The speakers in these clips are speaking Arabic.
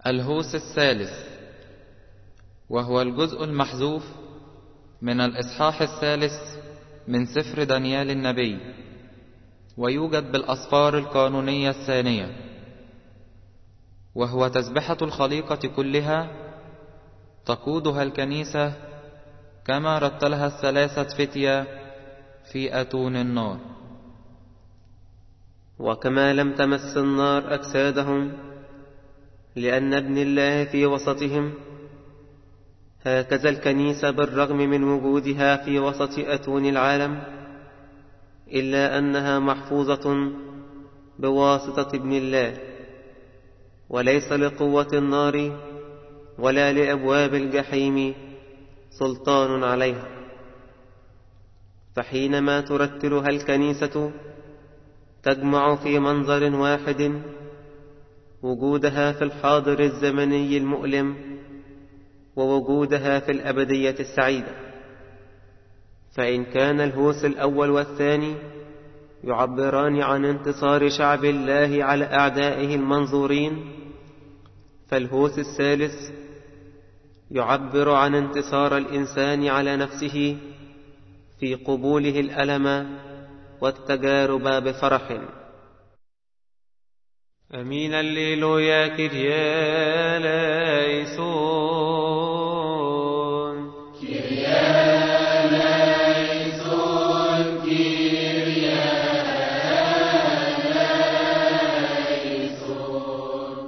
الهوس الثالث، وهو الجزء المحذوف من الإصحاح الثالث من سفر دانيال النبي، ويوجد بالأسفار القانونية الثانية، وهو تسبحة الخليقة كلها تقودها الكنيسة كما رتلها الثلاثة فتية في أتون النار. وكما لم تمس النار أجسادهم لأن ابن الله في وسطهم، هكذا الكنيسة بالرغم من وجودها في وسط أتون العالم إلا أنها محفوظة بواسطة ابن الله، وليس لقوة النار ولا لأبواب الجحيم سلطان عليها. فحينما ترتلها الكنيسة تجمع في منظر واحد وجودها في الحاضر الزمني المؤلم ووجودها في الأبدية السعيدة. فإن كان الهوس الأول والثاني يعبران عن انتصار شعب الله على أعدائه المنظورين، فالهوس الثالث يعبر عن انتصار الإنسان على نفسه في قبوله الألم والتجارب بفرح. أمين الليلويا كريا ليسون كريا ليسون كريا ليسون.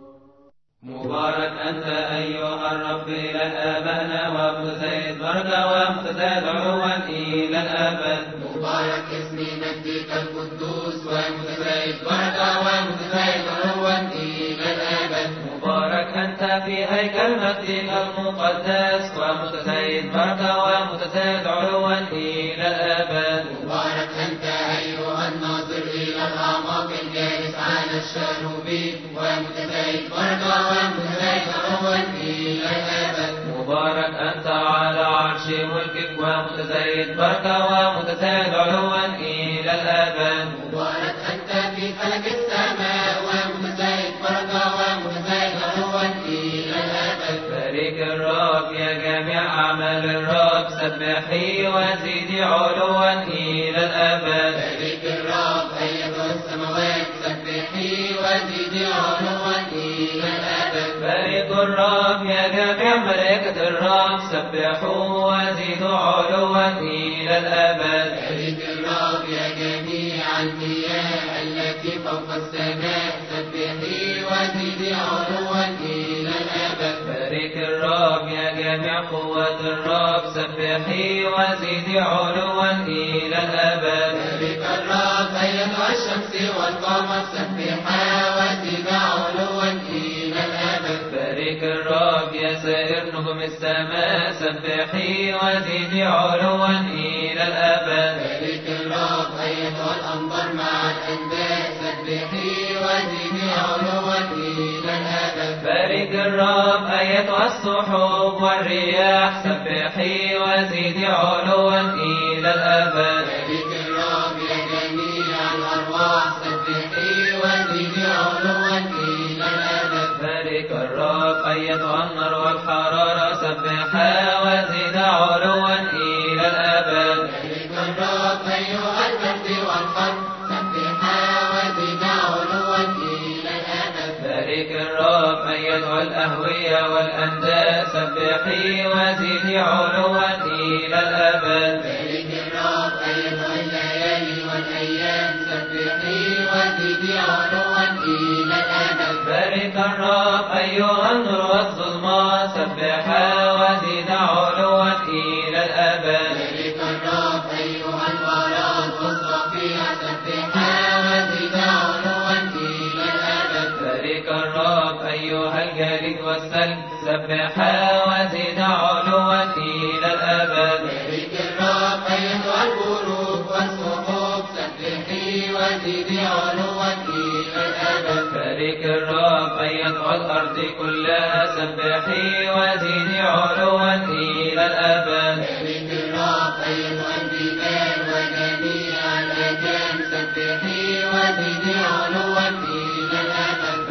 مبارك أنت أيها الرب إلى آبائنا ومتزايد بركة ومتزايد علوا إلى الأبد. مبارك اسم مجدك القدوس ومتزايد بركة ومتزايد علوا إلى الأبد. مبارك أنت في هيكل مجدك المقدس ومتزايد بركة ومتزايد علوا إلى الأبد. مبارك أنت أيها الناظر إلى الأعماق الجالس على الشروبين ومتزايد بركة ومتزايد علوا إلى الأبد. مبارك أنت على عرش ملكك ومتزايد بركة ومتزايد علوا إلى الأبد. مبارك أنت في فلك السماء ومتزايد بركة ومتزايد علوا إلى الأبد. بارك الرب يا جميع أعمال الرب، سبحي وزيدي علوا إلى الأبد. بارك الرب أيها السماوات، سبحي وزيدي علوا إلى الأبد. بارك الرب يا جميع ملائكة الرب، سبحوا وزيدوا علوا إلى الأبد. بارك الرب يا جميع المياه التي فوق السماء، سبحي وزيدي علوا إلى الأبد. بارك الرب يا جميع قوة الرب، سبحي وزيدي علوا إلى الأبد. بارك الرب أيها الشمس والقمر، سبحا وزيدا علوا إلى الأبد. بارك الرب يا سائر نجوم السماء، سبحي وزيدي علوا إلى الأبد. بارك الرب أيها الأنبار مع الأنباء، سبحي وزيدي علوا إلى الأبد. بارك الرب أيتها السحب والرياح، سبحي وزيدي علوا إلى الأبد. بارك الرب يا جميع الأرواح، سبحي وزيدي علوا إلى الأبد. بارك الرب أيتها النار والحرارة، سبحا وزيدا علوا إلى الأبد. بارك الرب أيها البرد والحر، سبحا وزيدا علوا إلى الأبد. بارك الرب أيتها الأهوية والأنداء، سبحي وزيدي علوا إلى الأبد. بارك الرب أيها الليالي والأيام، سبحي وزيدي علوا إلى الأبد. بارك الرب أيها النور والظلمات، سبحا وزيدا علوا إلى الأبد. بارك الرب أيها البراء والصفيح، سبحا وزيدا علوا إلى الأبد. بارك الرب أيها الجليد والثلج، سبحا وزيدا علوا إلى الأبد. بارك الرب أيها البروق والسحاب، سبحي وزيدي علوا إلى الأبد. بارك الرب أيتها الأرض كلها، سبحي وزيدي علوا إلى الأبد. بارك الرب أيها الجبال وجميع الأجام، سبحي وزيدي علوا إلى الأبد. بارك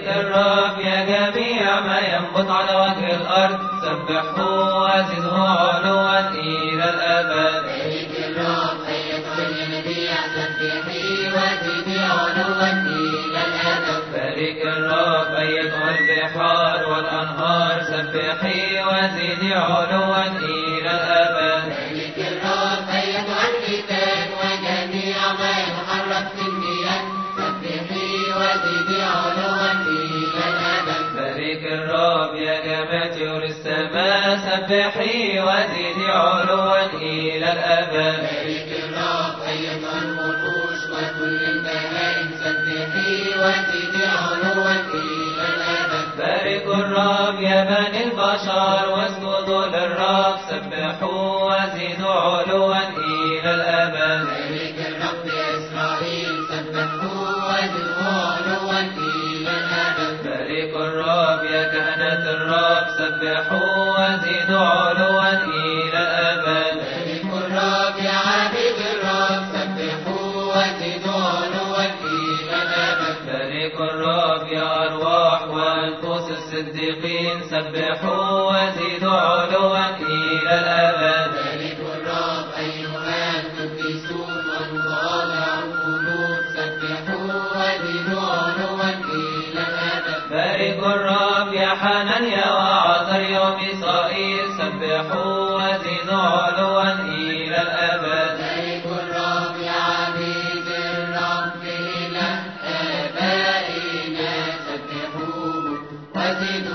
الرب يا جميع ما ينبت على وجه الأرض سبحوه وزده علوا إلى الأبد. بارك الرب أيتها الينابيع سبحي وزدي علوا إلى الأبد. بارك الرب أيتها البحار والأنهار سبحي وزدي علوا إلى الأبد. بارك الرب أيتها الحيتان وجميع ما يتحرك في المياه سبحي وزدي علوا إلى الأبد. بارك الرب يا جميع طيور السماء سبحي وزدي علوا إلى الأبد. بارك الرب أيتها الوحوش وكل البهائم سبحي وزدي علوا إلى الأبد. بارك الرب يا بني البشر واسجدوا للرب سبحوا وزدوا علوا إلى الأبد. بارك الرب يا إسرائيل سبحوا وزدوا علوا إلى الأبد. بارك الرب يا كهنة الرب سبحوا وزدوا علوا إلى الأبد. بارك الرب يا عبيد الرب سبحوا وزدوا علوا إلى الأبد. بارك الرب يا أرواح وأنفس الصديقين سبحوا وزدوا علوا إلى الأبد. بارك الرب أيها القديسون والمتواضع القلوب سبحوا وزدوا علوا إلى الأبد. بارك الرب يا حنانيا وعزريا وميسائيل سبحوا وزدوا علوا إلى الأبد. بارك الرب يا عبيد الرب إله آبائنا سبحوه وزدوا